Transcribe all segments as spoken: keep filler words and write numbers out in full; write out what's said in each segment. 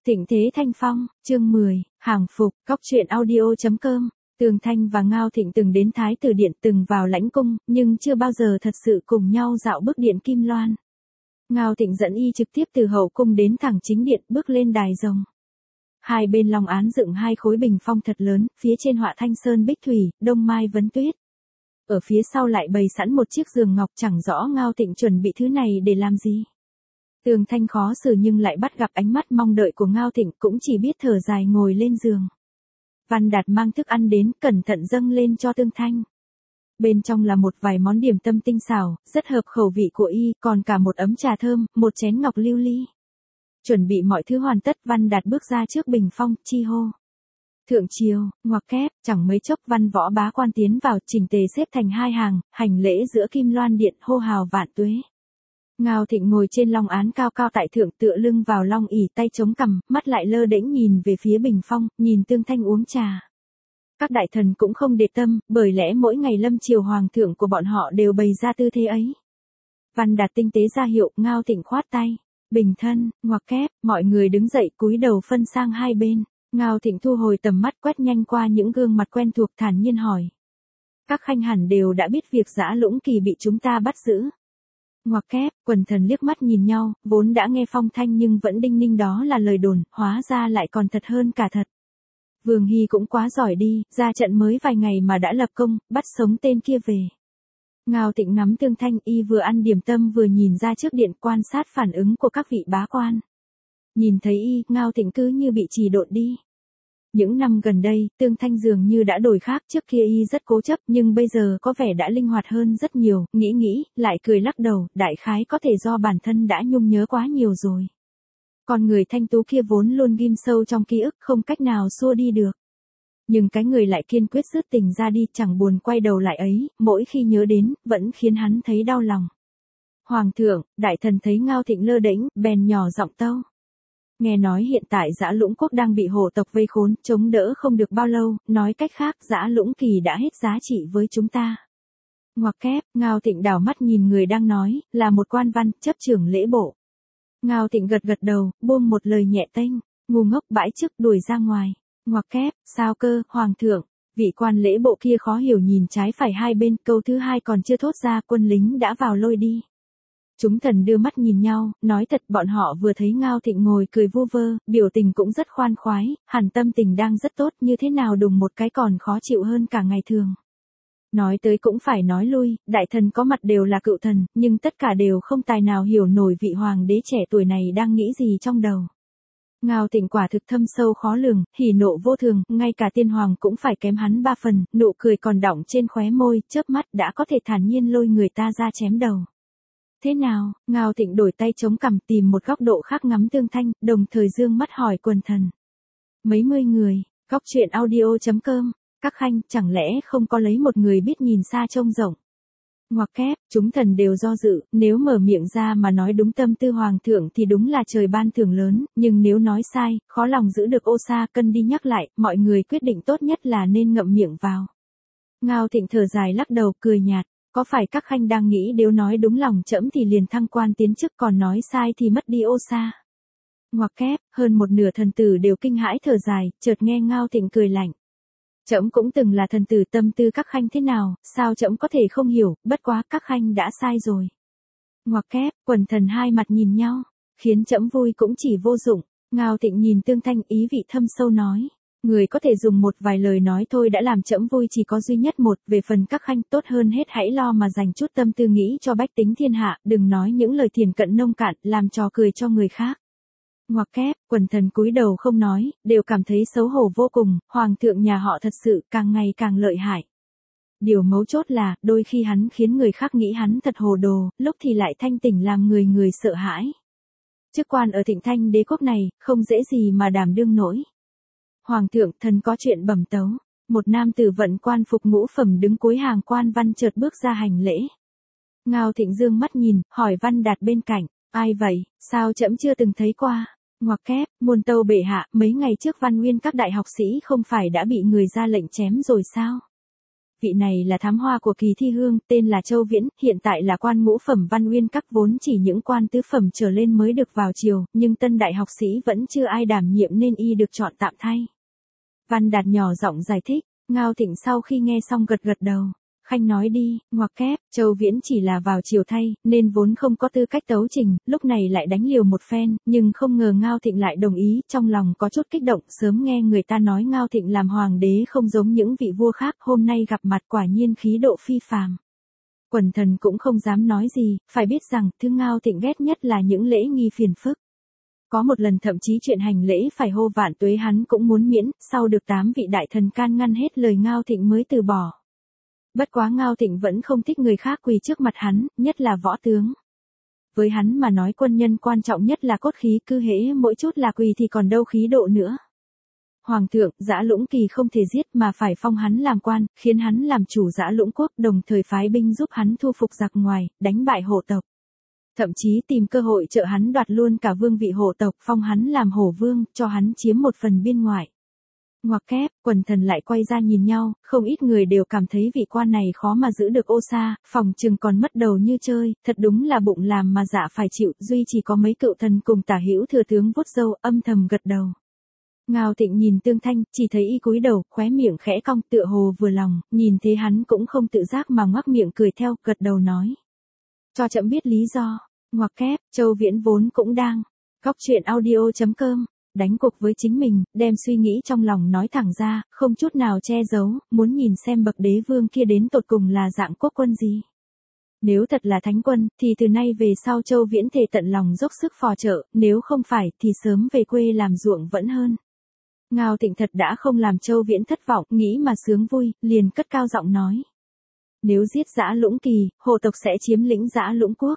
Thịnh Thế Thanh Phong, chương mười, hàng phục, cóc truyện audio.com. Tường Thanh và Ngao Thịnh từng đến Thái Tử Điện, từng vào lãnh cung, nhưng chưa bao giờ thật sự cùng nhau dạo bước điện Kim Loan. Ngao Thịnh dẫn y trực tiếp từ hậu cung đến thẳng chính điện, bước lên đài rồng. Hai bên long án dựng hai khối bình phong thật lớn, phía trên họa thanh sơn bích thủy, đông mai vấn tuyết. Ở phía sau lại bày sẵn một chiếc giường ngọc, chẳng rõ Ngao Thịnh chuẩn bị thứ này để làm gì. Tường Thanh khó xử nhưng lại bắt gặp ánh mắt mong đợi của Ngao Thịnh, cũng chỉ biết thở dài ngồi lên giường. Văn Đạt mang thức ăn đến, cẩn thận dâng lên cho Tường Thanh. Bên trong là một vài món điểm tâm tinh xảo, rất hợp khẩu vị của y, còn cả một ấm trà thơm, một chén ngọc lưu ly. Chuẩn bị mọi thứ hoàn tất, Văn Đạt bước ra trước bình phong, chi hô. Thượng triều, ngoặc kép, chẳng mấy chốc văn võ bá quan tiến vào, chỉnh tề xếp thành hai hàng, hành lễ giữa Kim Loan Điện, hô hào vạn tuế. Ngao Thịnh ngồi trên long án cao cao tại thượng, tựa lưng vào long ỷ, tay chống cằm, mắt lại lơ đễnh nhìn về phía bình phong, nhìn Tường Thanh uống trà. Các đại thần cũng không để tâm, bởi lẽ mỗi ngày lâm triều hoàng thượng của bọn họ đều bày ra tư thế ấy. Văn Đạt tinh tế ra hiệu, Ngao Thịnh khoát tay. Bình thân, ngoặc kép, mọi người đứng dậy cúi đầu phân sang hai bên. Ngao Thịnh thu hồi tầm mắt, quét nhanh qua những gương mặt quen thuộc, thản nhiên hỏi. Các khanh hẳn đều đã biết việc Dã Lũng Kỳ bị chúng ta bắt giữ. Ngoặc kép, quần thần liếc mắt nhìn nhau, vốn đã nghe phong thanh nhưng vẫn đinh ninh đó là lời đồn, hóa ra lại còn thật hơn cả thật. Vương Hy cũng quá giỏi đi, ra trận mới vài ngày mà đã lập công, bắt sống tên kia về. Ngao Thịnh ngắm Tường Thanh, y vừa ăn điểm tâm vừa nhìn ra trước điện, quan sát phản ứng của các vị bá quan. Nhìn thấy y, Ngao Thịnh cứ như bị trì độn đi. Những năm gần đây, Tường Thanh dường như đã đổi khác, trước kia y rất cố chấp nhưng bây giờ có vẻ đã linh hoạt hơn rất nhiều, nghĩ nghĩ, lại cười lắc đầu, đại khái có thể do bản thân đã nhung nhớ quá nhiều rồi. Còn người thanh tú kia vốn luôn ghim sâu trong ký ức, không cách nào xua đi được. Nhưng cái người lại kiên quyết dứt tình ra đi, chẳng buồn quay đầu lại ấy, mỗi khi nhớ đến, vẫn khiến hắn thấy đau lòng. Hoàng thượng, đại thần thấy Ngao Thịnh lơ đễnh, bèn nhỏ giọng tâu. Nghe nói hiện tại Dã Lũng Quốc đang bị hổ tộc vây khốn, chống đỡ không được bao lâu, nói cách khác, Dã Lũng Kỳ đã hết giá trị với chúng ta. Ngoặc kép, Ngao Thịnh đảo mắt nhìn người đang nói, là một quan văn, chấp trưởng lễ bộ. Ngao Thịnh gật gật đầu, buông một lời nhẹ tênh, ngu ngốc bãi chức, đuổi ra ngoài. Ngoặc kép, sao cơ, hoàng thượng, vị quan lễ bộ kia khó hiểu nhìn trái phải hai bên, câu thứ hai còn chưa thốt ra, quân lính đã vào lôi đi. Chúng thần đưa mắt nhìn nhau, nói thật bọn họ vừa thấy Ngao Thịnh ngồi cười vu vơ, biểu tình cũng rất khoan khoái, hẳn tâm tình đang rất tốt, như thế nào đùng một cái còn khó chịu hơn cả ngày thường. Nói tới cũng phải nói lui, đại thần có mặt đều là cựu thần, nhưng tất cả đều không tài nào hiểu nổi vị hoàng đế trẻ tuổi này đang nghĩ gì trong đầu. Ngao Thịnh quả thực thâm sâu khó lường, hỉ nộ vô thường, ngay cả tiên hoàng cũng phải kém hắn ba phần, nụ cười còn đọng trên khóe môi, chớp mắt đã có thể thản nhiên lôi người ta ra chém đầu. Thế nào, Ngao Thịnh đổi tay chống cằm, tìm một góc độ khác ngắm Tường Thanh, đồng thời dương mắt hỏi quần thần. Mấy mươi người, cóc truyện audio.com, các khanh, chẳng lẽ không có lấy một người biết nhìn xa trông rộng. Ngoặc kép, chúng thần đều do dự, nếu mở miệng ra mà nói đúng tâm tư hoàng thượng thì đúng là trời ban thưởng lớn, nhưng nếu nói sai, khó lòng giữ được ô sa, cân đi nhắc lại, mọi người quyết định tốt nhất là nên ngậm miệng vào. Ngao Thịnh thở dài lắc đầu, cười nhạt. Có phải các khanh đang nghĩ nếu nói đúng lòng trẫm thì liền thăng quan tiến chức, còn nói sai thì mất đi ô sa. Ngoặc kép, hơn một nửa thần tử đều kinh hãi thở dài, chợt nghe Ngao Thịnh cười lạnh. Trẫm cũng từng là thần tử, tâm tư các khanh thế nào, sao trẫm có thể không hiểu, bất quá các khanh đã sai rồi. Ngoặc kép, quần thần hai mặt nhìn nhau, khiến trẫm vui cũng chỉ vô dụng. Ngao Thịnh nhìn Tường Thanh, ý vị thâm sâu nói. Người có thể dùng một vài lời nói thôi đã làm trẫm vui chỉ có duy nhất một, về phần các khanh tốt hơn hết hãy lo mà dành chút tâm tư nghĩ cho bách tính thiên hạ, đừng nói những lời thiền cận nông cạn, làm trò cười cho người khác. Ngoặc kép, quần thần cúi đầu không nói, đều cảm thấy xấu hổ vô cùng, hoàng thượng nhà họ thật sự càng ngày càng lợi hại. Điều mấu chốt là, đôi khi hắn khiến người khác nghĩ hắn thật hồ đồ, lúc thì lại thanh tỉnh làm người người sợ hãi. Chức quan ở Thịnh Thanh đế quốc này, không dễ gì mà đảm đương nổi. Hoàng thượng, thần có chuyện bẩm tấu. Một nam tử vận quan phục ngũ phẩm đứng cuối hàng quan văn chợt bước ra hành lễ. Ngao Thịnh dương mắt nhìn, hỏi Văn Đạt bên cạnh, ai vậy, sao trẫm chưa từng thấy qua. Ngoặc kép, muôn tâu bệ hạ, mấy ngày trước Văn Nguyên các đại học sĩ không phải đã bị người ra lệnh chém rồi sao? Vị này là thám hoa của Kỳ Thi Hương, tên là Châu Viễn, hiện tại là quan ngũ phẩm Văn Uyên Các, vốn chỉ những quan tứ phẩm trở lên mới được vào triều, nhưng tân đại học sĩ vẫn chưa ai đảm nhiệm nên y được chọn tạm thay. Văn Đạt nhỏ giọng giải thích, Ngao Thịnh sau khi nghe xong gật gật đầu. Khanh nói đi, ngoặc kép, Châu Viễn chỉ là vào triều thay, nên vốn không có tư cách tấu trình, lúc này lại đánh liều một phen, nhưng không ngờ Ngao Thịnh lại đồng ý, trong lòng có chút kích động, sớm nghe người ta nói Ngao Thịnh làm hoàng đế không giống những vị vua khác, hôm nay gặp mặt quả nhiên khí độ phi phàm. Quần thần cũng không dám nói gì, phải biết rằng, thứ Ngao Thịnh ghét nhất là những lễ nghi phiền phức. Có một lần thậm chí chuyện hành lễ phải hô vạn tuế hắn cũng muốn miễn, sau được tám vị đại thần can ngăn hết lời Ngao Thịnh mới từ bỏ. Bất quá Ngao Thịnh vẫn không thích người khác quỳ trước mặt hắn, nhất là võ tướng. Với hắn mà nói quân nhân quan trọng nhất là cốt khí, cứ hễ mỗi chút là quỳ thì còn đâu khí độ nữa. Hoàng thượng, Dã Lũng Kỳ không thể giết mà phải phong hắn làm quan, khiến hắn làm chủ Dã Lũng quốc, đồng thời phái binh giúp hắn thu phục giặc ngoài, đánh bại Hổ tộc. Thậm chí tìm cơ hội trợ hắn đoạt luôn cả vương vị Hổ tộc, phong hắn làm Hổ vương, cho hắn chiếm một phần biên ngoại. Ngoặc kép, quần thần lại quay ra nhìn nhau, không ít người đều cảm thấy vị quan này khó mà giữ được ô xa, phòng chừng còn mất đầu như chơi, thật đúng là bụng làm mà dạ phải chịu, duy chỉ có mấy cựu thần cùng Tả Hữu thừa tướng vuốt râu, âm thầm gật đầu. Ngao Thịnh nhìn Tương Thanh, chỉ thấy y cúi đầu, khóe miệng khẽ cong, tựa hồ vừa lòng, nhìn thế hắn cũng không tự giác mà ngoác miệng cười theo, gật đầu nói. Cho trẫm biết lý do. Ngoặc kép, Châu Viễn vốn cũng đang. Góc truyện audio chấm com. Đánh cuộc với chính mình, đem suy nghĩ trong lòng nói thẳng ra, không chút nào che giấu, muốn nhìn xem bậc đế vương kia đến tột cùng là dạng quốc quân gì. Nếu thật là thánh quân, thì từ nay về sau Châu Viễn thề tận lòng dốc sức phò trợ, nếu không phải thì sớm về quê làm ruộng vẫn hơn. Ngao Thịnh thật đã không làm Châu Viễn thất vọng, nghĩ mà sướng vui, liền cất cao giọng nói. Nếu giết Dã Lũng Kỳ, Hổ tộc sẽ chiếm lĩnh Dã Lũng quốc.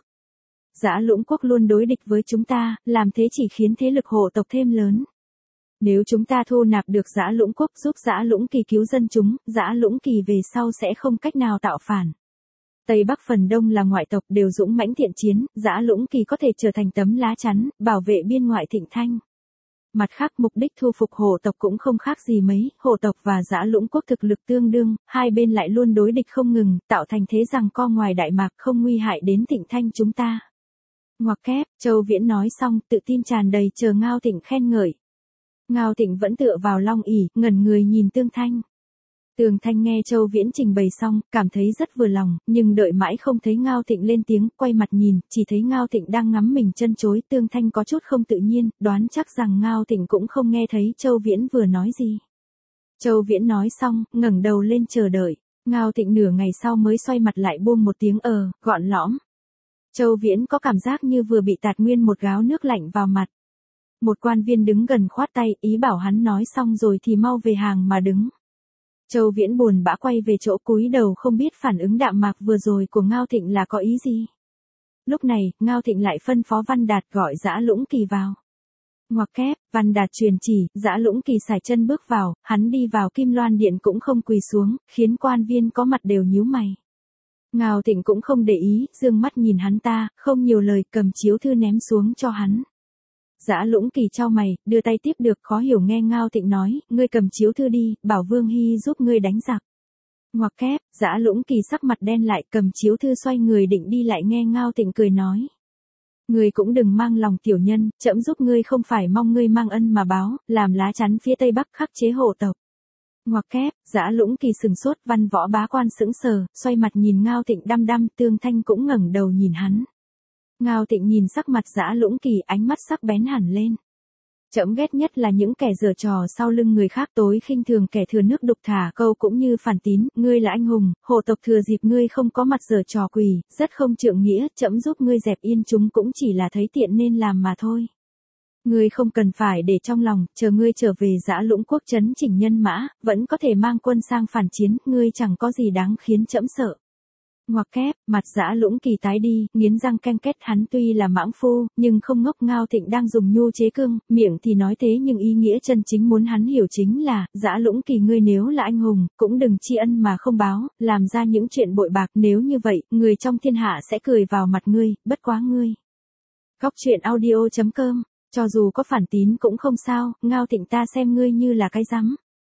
Dã Lũng quốc luôn đối địch với chúng ta, làm thế chỉ khiến thế lực Hổ tộc thêm lớn. Nếu chúng ta thu nạp được Dã Lũng quốc giúp Dã Lũng Kỳ cứu dân chúng, Dã Lũng Kỳ về sau sẽ không cách nào tạo phản. Tây Bắc phần đông là ngoại tộc đều dũng mãnh thiện chiến, Dã Lũng Kỳ có thể trở thành tấm lá chắn, bảo vệ biên ngoại thịnh thanh. Mặt khác mục đích thu phục Hổ tộc cũng không khác gì mấy, Hổ tộc và Dã Lũng quốc thực lực tương đương, hai bên lại luôn đối địch không ngừng, tạo thành thế rằng co ngoài Đại Mạc không nguy hại đến thịnh thanh chúng ta. Ngoặc kép, Châu Viễn nói xong, tự tin tràn đầy chờ Ngao Thịnh khen ngợi. Ngao Thịnh vẫn tựa vào long ỷ, ngẩn người nhìn Tương Thanh. Tương Thanh nghe Châu Viễn trình bày xong, cảm thấy rất vừa lòng, nhưng đợi mãi không thấy Ngao Thịnh lên tiếng, quay mặt nhìn, chỉ thấy Ngao Thịnh đang ngắm mình chân chối, Tương Thanh có chút không tự nhiên, đoán chắc rằng Ngao Thịnh cũng không nghe thấy Châu Viễn vừa nói gì. Châu Viễn nói xong, ngẩng đầu lên chờ đợi, Ngao Thịnh nửa ngày sau mới xoay mặt lại buông một tiếng ờ, gọn lõm. Châu Viễn có cảm giác như vừa bị tạt nguyên một gáo nước lạnh vào mặt. Một quan viên đứng gần khoát tay, ý bảo hắn nói xong rồi thì mau về hàng mà đứng. Châu Viễn buồn bã quay về chỗ cúi đầu không biết phản ứng đạm mạc vừa rồi của Ngao Thịnh là có ý gì. Lúc này, Ngao Thịnh lại phân phó Văn Đạt gọi Dã Lũng Kỳ vào. Ngoặc kép, Văn Đạt truyền chỉ, Dã Lũng Kỳ sải chân bước vào, hắn đi vào Kim Loan Điện cũng không quỳ xuống, khiến quan viên có mặt đều nhíu mày. Ngao Thịnh cũng không để ý, dương mắt nhìn hắn ta, không nhiều lời, cầm chiếu thư ném xuống cho hắn. Dã Lũng Kỳ chau mày, đưa tay tiếp được, khó hiểu nghe Ngao Thịnh nói, ngươi cầm chiếu thư đi, bảo Vương Hy giúp ngươi đánh giặc. Ngoặc kép, Dã Lũng Kỳ sắc mặt đen lại, cầm chiếu thư xoay người định đi lại nghe Ngao Thịnh cười nói. Ngươi cũng đừng mang lòng tiểu nhân, trẫm giúp ngươi không phải mong ngươi mang ân mà báo, làm lá chắn phía Tây Bắc khắc chế Hổ tộc. Ngoặc kép, Dã Lũng Kỳ sừng sốt, Văn võ bá quan sững sờ, xoay mặt nhìn Ngao Thịnh đăm đăm, Tương Thanh cũng ngẩng đầu nhìn hắn. Ngao Thịnh nhìn sắc mặt Dã Lũng Kỳ, ánh mắt sắc bén hẳn lên. Trẫm ghét nhất là những kẻ giở trò sau lưng người khác, tối khinh thường kẻ thừa nước đục thả câu cũng như phản tín, ngươi là anh hùng, Hổ tộc thừa dịp ngươi không có mặt giở trò quỷ, rất không trượng nghĩa, trẫm giúp ngươi dẹp yên chúng cũng chỉ là thấy tiện nên làm mà thôi. Ngươi không cần phải để trong lòng, chờ ngươi trở về Dã Lũng quốc trấn chỉnh nhân mã, vẫn có thể mang quân sang phản chiến, ngươi chẳng có gì đáng khiến trẫm sợ. Ngoặc kép, mặt Dã Lũng Kỳ tái đi, nghiến răng ken két, hắn tuy là mãng phu, nhưng không ngốc. Ngao Thịnh đang dùng nhu chế cương, miệng thì nói thế nhưng ý nghĩa chân chính muốn hắn hiểu chính là, Dã Lũng Kỳ ngươi nếu là anh hùng, cũng đừng tri ân mà không báo, làm ra những chuyện bội bạc, nếu như vậy, người trong thiên hạ sẽ cười vào mặt ngươi, bất quá ngươi. Góc truyện audio chấm com, cho dù có phản tín cũng không sao, Ngao Thịnh ta xem ngươi như là cái rắm.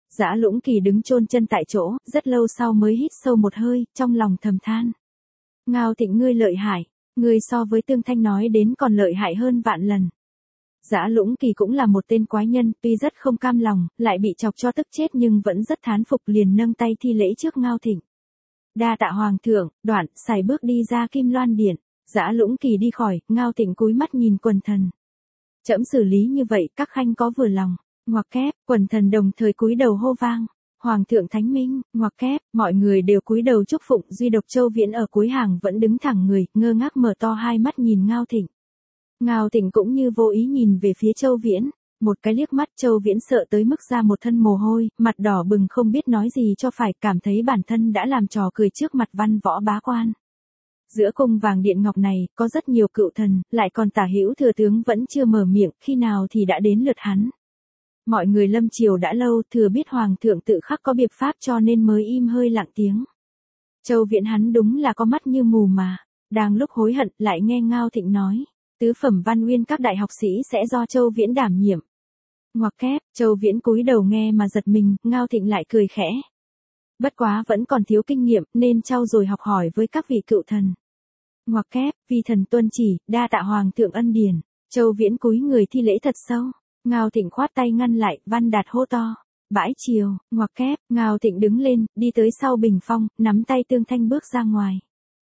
Dã Lũng Kỳ đứng chôn chân tại chỗ, rất lâu sau mới hít sâu một hơi, trong lòng thầm than. Ngao Thịnh ngươi lợi hại, ngươi so với Tương Thanh nói đến còn lợi hại hơn vạn lần. Dã Lũng Kỳ cũng là một tên quái nhân, tuy rất không cam lòng, lại bị chọc cho tức chết nhưng vẫn rất thán phục, liền nâng tay thi lễ trước Ngao Thịnh. Đa tạ hoàng thượng. Đoạn, xài bước đi ra Kim Loan Điện. Dã Lũng Kỳ đi khỏi, Ngao Thịnh cúi mắt nhìn quần thần. Trẫm xử lý như vậy, các khanh có vừa lòng. Ngoặc kép, quần thần đồng thời cúi đầu hô vang. Hoàng thượng thánh minh. Ngoặc kép, mọi người đều cúi đầu chúc phụng, duy độc Châu Viễn ở cuối hàng vẫn đứng thẳng người, ngơ ngác mở to hai mắt nhìn Ngao Thịnh. Ngao Thịnh cũng như vô ý nhìn về phía Châu Viễn. Một cái liếc mắt, Châu Viễn sợ tới mức ra một thân mồ hôi, mặt đỏ bừng không biết nói gì cho phải, cảm thấy bản thân đã làm trò cười trước mặt văn võ bá quan. Giữa cung vàng điện ngọc này, có rất nhiều cựu thần, lại còn Tả Hữu thừa tướng vẫn chưa mở miệng, khi nào thì đã đến lượt hắn. Mọi người lâm triều đã lâu, thừa biết hoàng thượng tự khắc có biện pháp cho nên mới im hơi lặng tiếng. Châu Viễn hắn đúng là có mắt như mù mà. Đang lúc hối hận, lại nghe Ngao Thịnh nói. Tứ phẩm văn uyên các đại học sĩ sẽ do Châu Viễn đảm nhiệm. Ngoặc kép, Châu Viễn cúi đầu nghe mà giật mình, Ngao Thịnh lại cười khẽ. Bất quá vẫn còn thiếu kinh nghiệm, nên trau dồi học hỏi với các vị cựu thần. Ngoặc kép, vi thần tuân chỉ, đa tạ hoàng thượng ân điển. Châu Viễn cúi người thi lễ thật sâu. Ngao Thịnh khoát tay ngăn lại, Văn Đạt hô to. Bãi triều. Ngoặc kép, Ngao Thịnh đứng lên, đi tới sau bình phong, nắm tay Tương Thanh bước ra ngoài.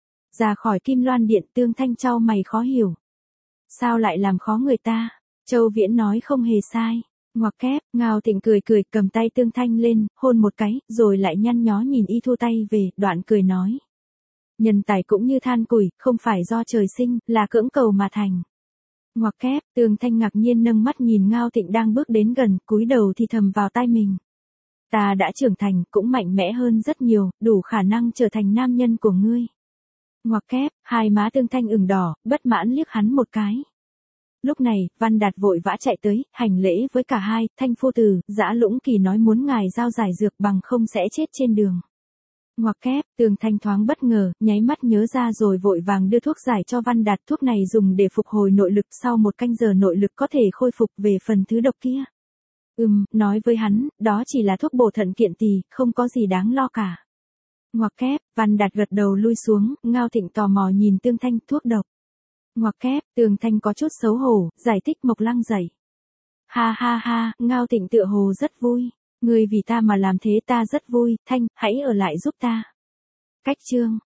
Ra khỏi Kim Loan Điện, Tương Thanh chau mày khó hiểu. Sao lại làm khó người ta? Châu Viễn nói không hề sai. Ngoặc kép, Ngao Thịnh cười cười, cầm tay Tương Thanh lên, hôn một cái, rồi lại nhăn nhó nhìn y thu tay về, đoạn cười nói. Nhân tài cũng như than củi, không phải do trời sinh, là cưỡng cầu mà thành. Ngoặc kép, Tương Thanh ngạc nhiên nâng mắt nhìn Ngao Thịnh đang bước đến gần, cúi đầu thì thầm vào tai mình. Ta đã trưởng thành, cũng mạnh mẽ hơn rất nhiều, đủ khả năng trở thành nam nhân của ngươi. Ngoặc kép, hai má Tương Thanh ửng đỏ, bất mãn liếc hắn một cái. Lúc này, Văn Đạt vội vã chạy tới, hành lễ với cả hai, Thanh phu tử, Dã Lũng Kỳ nói muốn ngài giao giải dược bằng không sẽ chết trên đường. Ngoặc kép, Tương Thanh thoáng bất ngờ, nháy mắt nhớ ra rồi vội vàng đưa thuốc giải cho Văn Đạt, thuốc này dùng để phục hồi nội lực, sau một canh giờ nội lực có thể khôi phục về phần thứ độc kia. Ừm, nói với hắn, đó chỉ là thuốc bổ thận kiện tỳ, không có gì đáng lo cả. Ngoặc kép, Văn Đạt gật đầu lui xuống, Ngao Thịnh tò mò nhìn Tương Thanh, thuốc độc. Ngoặc kép, Tương Thanh có chút xấu hổ, giải thích Mộc Lăng dạy. Ha ha ha, Ngao Thịnh tựa hồ rất vui. Ngươi vì ta mà làm thế ta rất vui, Thanh, hãy ở lại giúp ta. Cách chương.